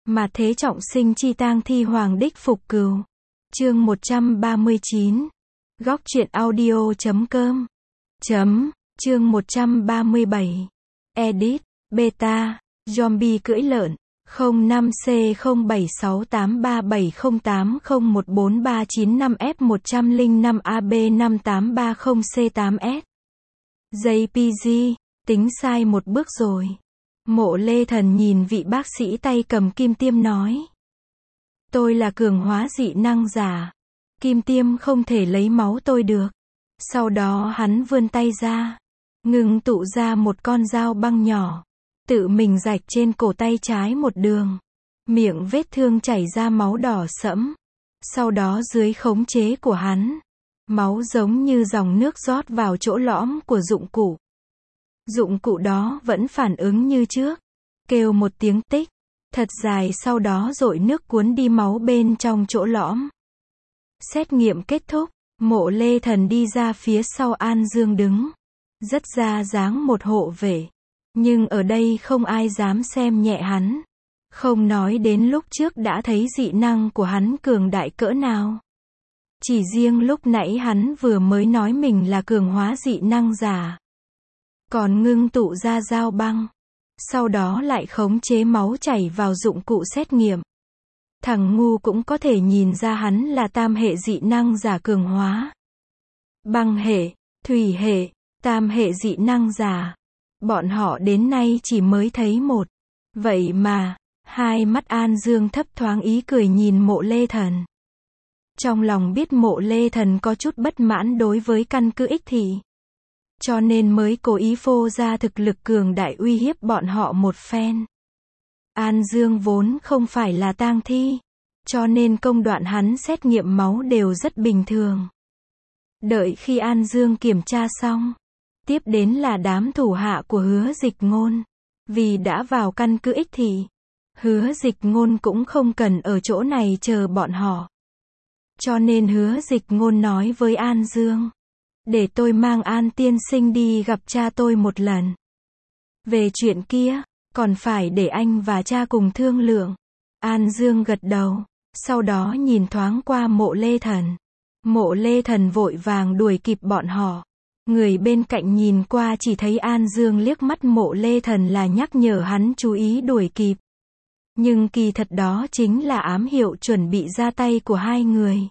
Mà thế trọng sinh chi tang thi hoàng đích phục cừu. Chương 139. Góc truyện audio.com. Chương 137. Edit, beta, zombie cưỡi lợn. 05C07683708F105AB5830C8S. JPG, tính sai một bước rồi. Mộ Lê Thần nhìn vị bác sĩ tay cầm kim tiêm nói. Tôi là cường hóa dị năng giả. Kim tiêm không thể lấy máu tôi được. Sau đó hắn vươn tay ra. Ngừng tụ ra một con dao băng nhỏ. Tự mình rạch trên cổ tay trái một đường. Miệng vết thương chảy ra máu đỏ sẫm. Sau đó dưới khống chế của hắn, máu giống như dòng nước rót vào chỗ lõm của dụng cụ. Dụng cụ đó vẫn phản ứng như trước. Kêu một tiếng tích. Thật dài sau đó dội nước cuốn đi máu bên trong chỗ lõm. Xét nghiệm kết thúc. Mộ Lê Thần đi ra phía sau An Dương đứng. Rất ra dáng một hộ vệ. Nhưng ở đây không ai dám xem nhẹ hắn. Không nói đến lúc trước đã thấy dị năng của hắn cường đại cỡ nào. Chỉ riêng lúc nãy hắn vừa mới nói mình là cường hóa dị năng giả. Còn ngưng tụ ra dao băng. Sau đó lại khống chế máu chảy vào dụng cụ xét nghiệm. Thằng ngu cũng có thể nhìn ra hắn là tam hệ dị năng giả cường hóa. Băng hệ, thủy hệ, tam hệ dị năng giả. Bọn họ đến nay chỉ mới thấy một. Vậy mà, hai mắt An Dương thấp thoáng ý cười nhìn Mộ Lê Thần. Trong lòng biết Mộ Lê Thần có chút bất mãn đối với căn cứ Ích Thị. Cho nên mới cố ý phô ra thực lực cường đại uy hiếp bọn họ một phen. An Dương vốn không phải là tang thi. Cho nên công đoạn hắn xét nghiệm máu đều rất bình thường. Đợi khi An Dương kiểm tra xong. Tiếp đến là đám thủ hạ của Hứa Dịch Ngôn. Vì đã vào căn cứ Ích Thị. Hứa Dịch Ngôn cũng không cần ở chỗ này chờ bọn họ. Cho nên Hứa Dịch Ngôn nói với An Dương. Để tôi mang An tiên sinh đi gặp cha tôi một lần. Về chuyện kia, còn phải để anh và cha cùng thương lượng. An Dương gật đầu. Sau đó nhìn thoáng qua Mộ Lê Thần. Mộ Lê Thần vội vàng đuổi kịp bọn họ. Người bên cạnh nhìn qua chỉ thấy An Dương liếc mắt Mộ Lê Thần là nhắc nhở hắn chú ý đuổi kịp. Nhưng kỳ thật đó chính là ám hiệu chuẩn bị ra tay của hai người.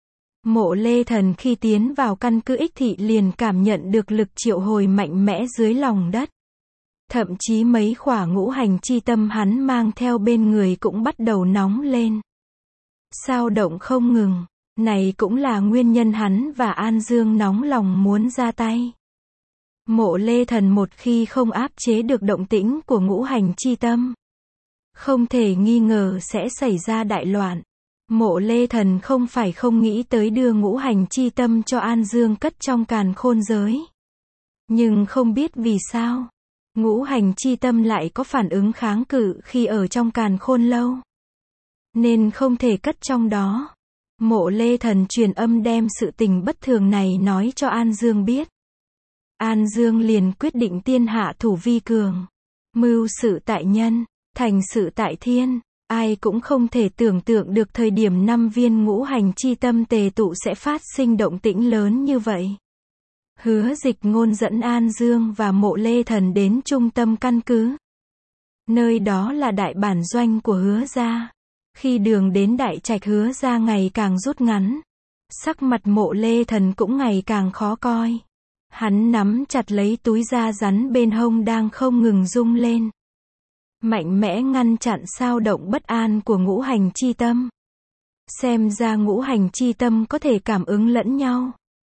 Mộ Lê Thần khi tiến vào căn cứ Ích Thị liền cảm nhận được lực triệu hồi mạnh mẽ dưới lòng đất. Thậm chí mấy khỏa ngũ hành chi tâm hắn mang theo bên người cũng bắt đầu nóng lên. Sao động không ngừng. Này cũng là nguyên nhân hắn và An Dương nóng lòng muốn ra tay. Mộ Lê Thần một khi không áp chế được động tĩnh của ngũ hành chi tâm, không thể nghi ngờ sẽ xảy ra đại loạn. Mộ Lê Thần không phải không nghĩ tới đưa ngũ hành chi tâm cho An Dương cất trong càn khôn giới. Nhưng không biết vì sao, ngũ hành chi tâm lại có phản ứng kháng cự khi ở trong càn khôn lâu. Nên không thể cất trong đó. Mộ Lê Thần truyền âm đem sự tình bất thường này nói cho An Dương biết. An Dương liền quyết định tiên hạ thủ vi cường. Mưu sự tại nhân, thành sự tại thiên. Ai cũng không thể tưởng tượng được thời điểm 5 viên ngũ hành chi tâm tề tụ sẽ phát sinh động tĩnh lớn như vậy. Hứa Dịch Ngôn dẫn An Dương và Mộ Lê Thần đến trung tâm căn cứ. Nơi đó là đại bản doanh của Hứa gia. Khi đường đến đại trạch Hứa gia ngày càng rút ngắn, sắc mặt Mộ Lê Thần cũng ngày càng khó coi. Hắn nắm chặt lấy túi da rắn bên hông đang không ngừng rung lên. Mạnh mẽ ngăn chặn sao động bất an của ngũ hành chi tâm. Xem ra ngũ hành chi tâm có thể cảm ứng lẫn nhau.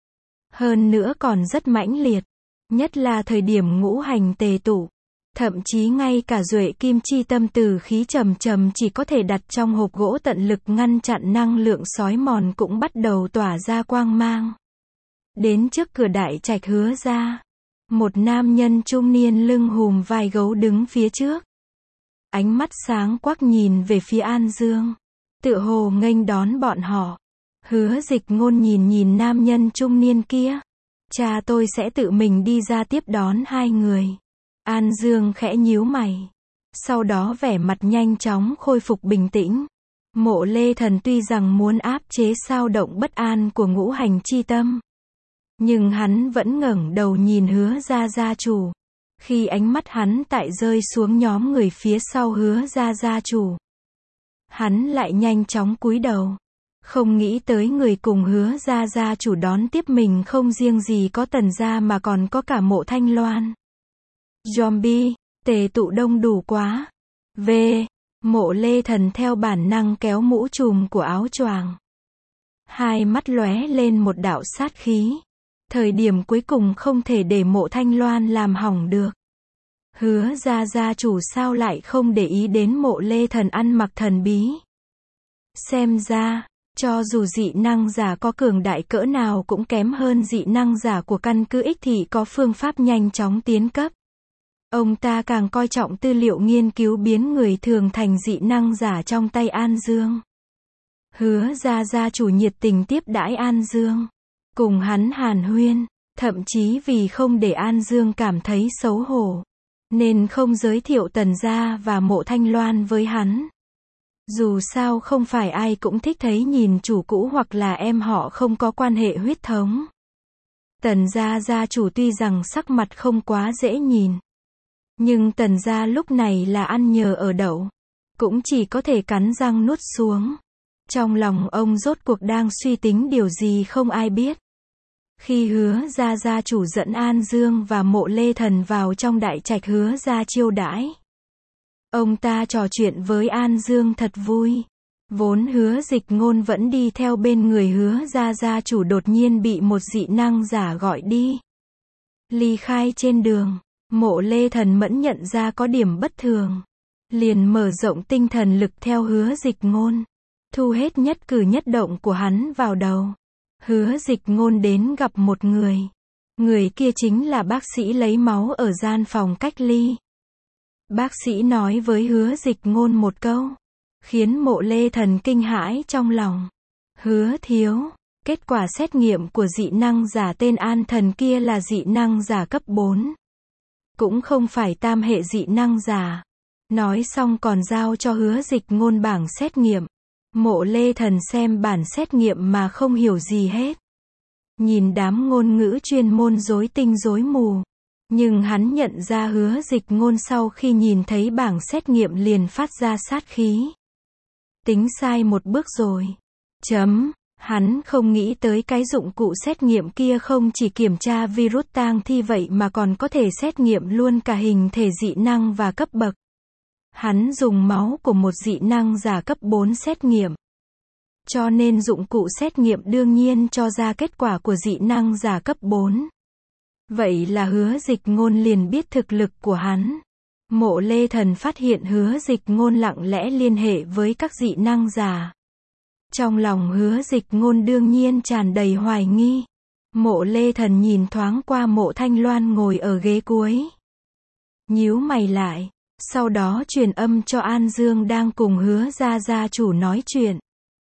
Hơn nữa còn rất mãnh liệt. Nhất là thời điểm ngũ hành tề tụ. Thậm chí ngay cả duệ kim chi tâm từ khí trầm trầm chỉ có thể đặt trong hộp gỗ tận lực ngăn chặn năng lượng xói mòn cũng bắt đầu tỏa ra quang mang. Đến trước cửa đại trạch Hứa gia, một nam nhân trung niên lưng hùm vai gấu đứng phía trước. Ánh mắt sáng quắc nhìn về phía An Dương, tựa hồ nghênh đón bọn họ. Hứa Dịch Ngôn nhìn nam nhân trung niên kia. Cha tôi sẽ tự mình đi ra tiếp đón hai người. An Dương khẽ nhíu mày. Sau đó vẻ mặt nhanh chóng khôi phục bình tĩnh. Mộ Lê Thần tuy rằng muốn áp chế xao động bất an của ngũ hành chi tâm, nhưng hắn vẫn ngẩng đầu nhìn Hứa gia gia chủ. Khi ánh mắt hắn tại rơi xuống nhóm người phía sau Hứa gia gia chủ, hắn lại nhanh chóng cúi đầu. Không nghĩ tới người cùng Hứa gia gia chủ đón tiếp mình không riêng gì có Tần gia mà còn có cả Mộ Thanh Loan. Zombie, tề tụ đông đủ quá. Mộ Lê Thần theo bản năng kéo mũ trùm của áo choàng. Hai mắt lóe lên một đạo sát khí. Thời điểm cuối cùng không thể để Mộ Thanh Loan làm hỏng được. Hứa gia gia chủ sao lại không để ý đến Mộ Lê Thần ăn mặc thần bí. Xem ra, cho dù dị năng giả có cường đại cỡ nào cũng kém hơn dị năng giả của căn cứ X thì có phương pháp nhanh chóng tiến cấp. Ông ta càng coi trọng tư liệu nghiên cứu biến người thường thành dị năng giả trong tay An Dương. Hứa gia gia chủ nhiệt tình tiếp đãi An Dương, cùng hắn hàn huyên, thậm chí vì không để An Dương cảm thấy xấu hổ, nên không giới thiệu Tần gia và Mộ Thanh Loan với hắn. Dù sao không phải ai cũng thích thấy nhìn chủ cũ hoặc là em họ không có quan hệ huyết thống. Tần gia gia chủ tuy rằng sắc mặt không quá dễ nhìn, nhưng Tần gia lúc này là ăn nhờ ở đậu, cũng chỉ có thể cắn răng nuốt xuống. Trong lòng ông rốt cuộc đang suy tính điều gì không ai biết. Khi Hứa gia gia chủ dẫn An Dương và Mộ Lê Thần vào trong đại trạch Hứa gia chiêu đãi, ông ta trò chuyện với An Dương thật vui. Vốn Hứa Dịch Ngôn vẫn đi theo bên người Hứa gia gia chủ đột nhiên bị một dị năng giả gọi đi. Ly khai trên đường, Mộ Lê Thần mẫn nhận ra có điểm bất thường, liền mở rộng tinh thần lực theo Hứa Dịch Ngôn, thu hết nhất cử nhất động của hắn vào đầu. Hứa Dịch Ngôn đến gặp một người. Người kia chính là bác sĩ lấy máu ở gian phòng cách ly. Bác sĩ nói với Hứa Dịch Ngôn một câu, khiến Mộ Lê Thần kinh hãi trong lòng. Hứa thiếu, kết quả xét nghiệm của dị năng giả tên An Thần kia là dị năng giả cấp 4. Cũng không phải tam hệ dị năng giả. Nói xong còn giao cho Hứa Dịch Ngôn bảng xét nghiệm. Mộ Lê Thần xem bản xét nghiệm mà không hiểu gì hết. Nhìn đám ngôn ngữ chuyên môn rối tinh rối mù. Nhưng hắn nhận ra Hứa Dịch Ngôn sau khi nhìn thấy bảng xét nghiệm liền phát ra sát khí. Tính sai một bước rồi. Hắn không nghĩ tới cái dụng cụ xét nghiệm kia không chỉ kiểm tra virus tang thi vậy mà còn có thể xét nghiệm luôn cả hình thể dị năng và cấp bậc. Hắn dùng máu của một dị năng giả cấp 4 xét nghiệm. Cho nên dụng cụ xét nghiệm đương nhiên cho ra kết quả của dị năng giả cấp 4. Vậy là Hứa Dịch Ngôn liền biết thực lực của hắn. Mộ Lê Thần phát hiện Hứa Dịch Ngôn lặng lẽ liên hệ với các dị năng giả. Trong lòng Hứa Dịch Ngôn đương nhiên tràn đầy hoài nghi. Mộ Lê Thần nhìn thoáng qua Mộ Thanh Loan ngồi ở ghế cuối. Nhíu mày lại. Sau đó truyền âm cho An Dương đang cùng Hứa gia gia chủ nói chuyện.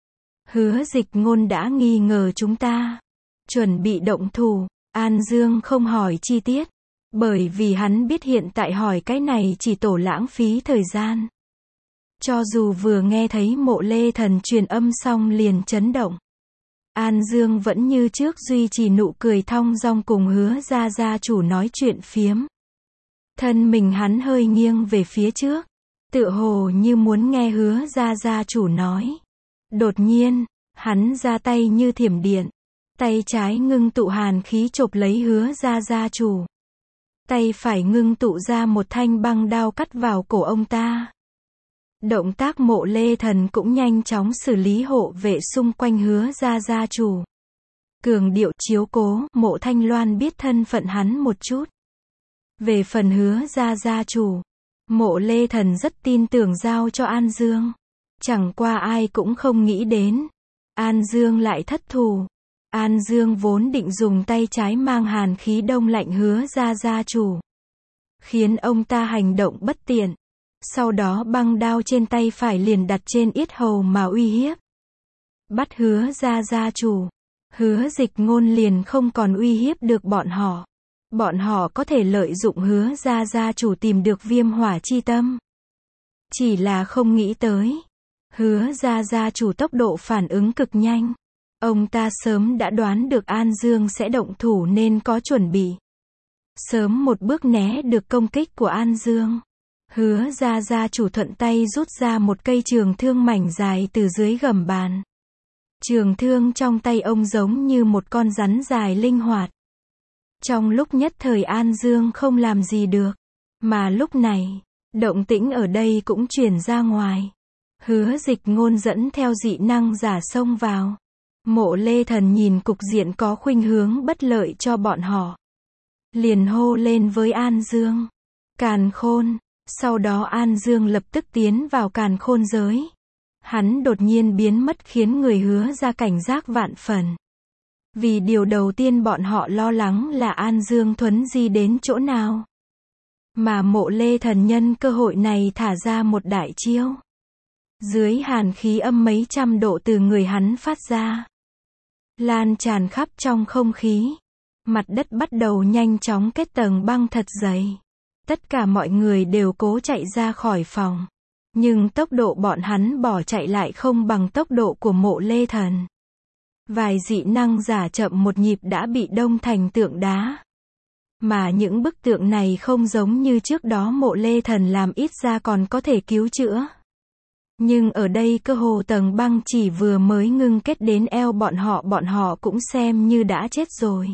Hứa Dịch Ngôn đã nghi ngờ chúng ta. Chuẩn bị động thủ. An Dương không hỏi chi tiết. Bởi vì hắn biết hiện tại hỏi cái này chỉ tổ lãng phí thời gian. Cho dù vừa nghe thấy Mộ Lê Thần truyền âm xong liền chấn động. An Dương vẫn như trước duy trì nụ cười thong dong cùng Hứa gia gia chủ nói chuyện phiếm. Thân mình hắn hơi nghiêng về phía trước, tựa hồ như muốn nghe Hứa gia gia chủ nói. Đột nhiên, hắn ra tay như thiểm điện. Tay trái ngưng tụ hàn khí chộp lấy Hứa gia gia chủ. Tay phải ngưng tụ ra một thanh băng đao cắt vào cổ ông ta. Động tác Mộ Lê Thần cũng nhanh chóng xử lý hộ vệ xung quanh Hứa gia gia chủ. Cường điệu chiếu cố, Mộ Thanh Loan biết thân phận hắn một chút. Về phần Hứa gia gia chủ, Mộ Lê Thần rất tin tưởng giao cho An Dương. Chẳng qua ai cũng không nghĩ đến, An Dương lại thất thủ. An Dương vốn định dùng tay trái mang hàn khí đông lạnh Hứa gia gia chủ, khiến ông ta hành động bất tiện. Sau đó băng đao trên tay phải liền đặt trên yết hầu mà uy hiếp. Bắt Hứa gia gia chủ. Hứa Dịch Ngôn liền không còn uy hiếp được bọn họ. Bọn họ có thể lợi dụng Hứa gia gia chủ tìm được viêm hỏa chi tâm. Chỉ là không nghĩ tới. Hứa gia gia chủ tốc độ phản ứng cực nhanh. Ông ta sớm đã đoán được An Dương sẽ động thủ nên có chuẩn bị. Sớm một bước né được công kích của An Dương. Hứa gia gia chủ thuận tay rút ra một cây trường thương mảnh dài từ dưới gầm bàn. Trường thương trong tay ông giống như một con rắn dài linh hoạt. Trong lúc nhất thời An Dương không làm gì được. Mà lúc này, động tĩnh ở đây cũng truyền ra ngoài. Hứa Dịch Ngôn dẫn theo dị năng giả xông vào. Mộ Lê Thần nhìn cục diện có khuynh hướng bất lợi cho bọn họ. Liền hô lên với An Dương. Càn Khôn. Sau đó An Dương lập tức tiến vào Càn Khôn giới. Hắn đột nhiên biến mất khiến người Hứa ra cảnh giác vạn phần. Vì điều đầu tiên bọn họ lo lắng là An Dương thuấn di đến chỗ nào. Mà Mộ Lê Thần nhân cơ hội này thả ra một đại chiêu. Dưới hàn khí âm mấy trăm độ từ người hắn phát ra. Lan tràn khắp trong không khí. Mặt đất bắt đầu nhanh chóng kết tầng băng thật dày. Tất cả mọi người đều cố chạy ra khỏi phòng. Nhưng tốc độ bọn hắn bỏ chạy lại không bằng tốc độ của Mộ Lê Thần. Vài dị năng giả chậm một nhịp đã bị đông thành tượng đá. Mà những bức tượng này không giống như trước đó Mộ Lê Thần làm, ít ra còn có thể cứu chữa. Nhưng ở đây cơ hồ tầng băng chỉ vừa mới ngưng kết đến eo bọn họ cũng xem như đã chết rồi.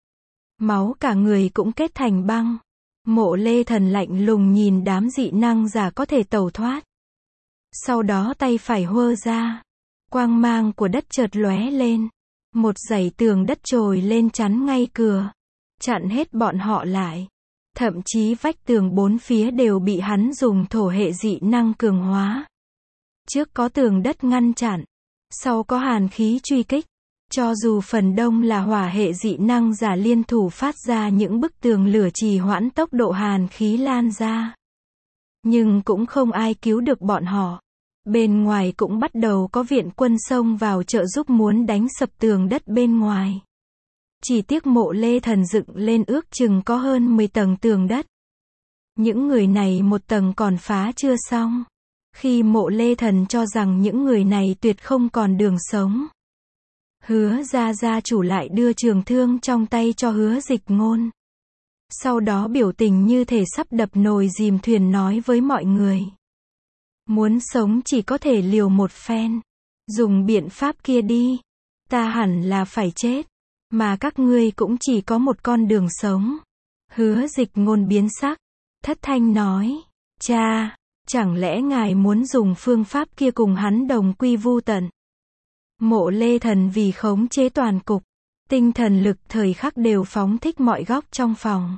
Máu cả người cũng kết thành băng. Mộ Lê Thần lạnh lùng nhìn đám dị năng giả có thể tẩu thoát. Sau đó tay phải huơ ra. Quang mang của đất chợt lóe lên. Một dãy tường đất trồi lên chắn ngay cửa. Chặn hết bọn họ lại. Thậm chí vách tường bốn phía đều bị hắn dùng thổ hệ dị năng cường hóa. Trước có tường đất ngăn chặn. Sau có hàn khí truy kích. Cho dù phần đông là hỏa hệ dị năng giả liên thủ phát ra những bức tường lửa trì hoãn tốc độ hàn khí lan ra. Nhưng cũng không ai cứu được bọn họ. Bên ngoài cũng bắt đầu có viện quân xông vào trợ giúp muốn đánh sập tường đất bên ngoài. Chỉ tiếc Mộ Lê Thần dựng lên ước chừng có hơn 10 tầng tường đất. Những người này một tầng còn phá chưa xong. Khi Mộ Lê Thần cho rằng những người này tuyệt không còn đường sống. Hứa gia chủ lại đưa trường thương trong tay cho Hứa Dịch Ngôn. Sau đó biểu tình như thể sắp đập nồi dìm thuyền nói với mọi người. Muốn sống chỉ có thể liều một phen. Dùng biện pháp kia đi. Ta hẳn là phải chết. Mà các ngươi cũng chỉ có một con đường sống. Hứa Dịch Ngôn biến sắc. Thất thanh nói. Cha, chẳng lẽ ngài muốn dùng phương pháp kia cùng hắn đồng quy vu tận? Mộ Lê Thần vì khống chế toàn cục. Tinh thần lực thời khắc đều phóng thích mọi góc trong phòng.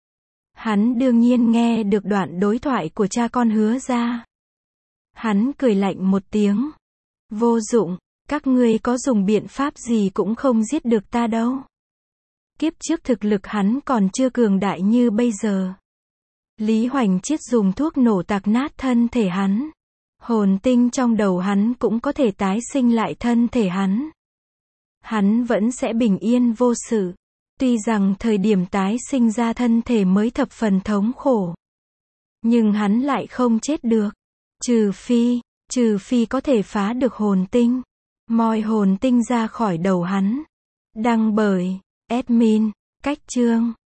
Hắn đương nhiên nghe được đoạn đối thoại của cha con Hứa ra. Hắn cười lạnh một tiếng. Vô dụng, các ngươi có dùng biện pháp gì cũng không giết được ta đâu. Kiếp trước thực lực hắn còn chưa cường đại như bây giờ. Lý Hoành Chiết dùng thuốc nổ tạc nát thân thể hắn. Hồn tinh trong đầu hắn cũng có thể tái sinh lại thân thể hắn. Hắn vẫn sẽ bình yên vô sự. Tuy rằng thời điểm tái sinh ra thân thể mới thập phần thống khổ. Nhưng hắn lại không chết được. Trừ phi có thể phá được hồn tinh. Moi hồn tinh ra khỏi đầu hắn. Đăng bởi admin, Cách Chương.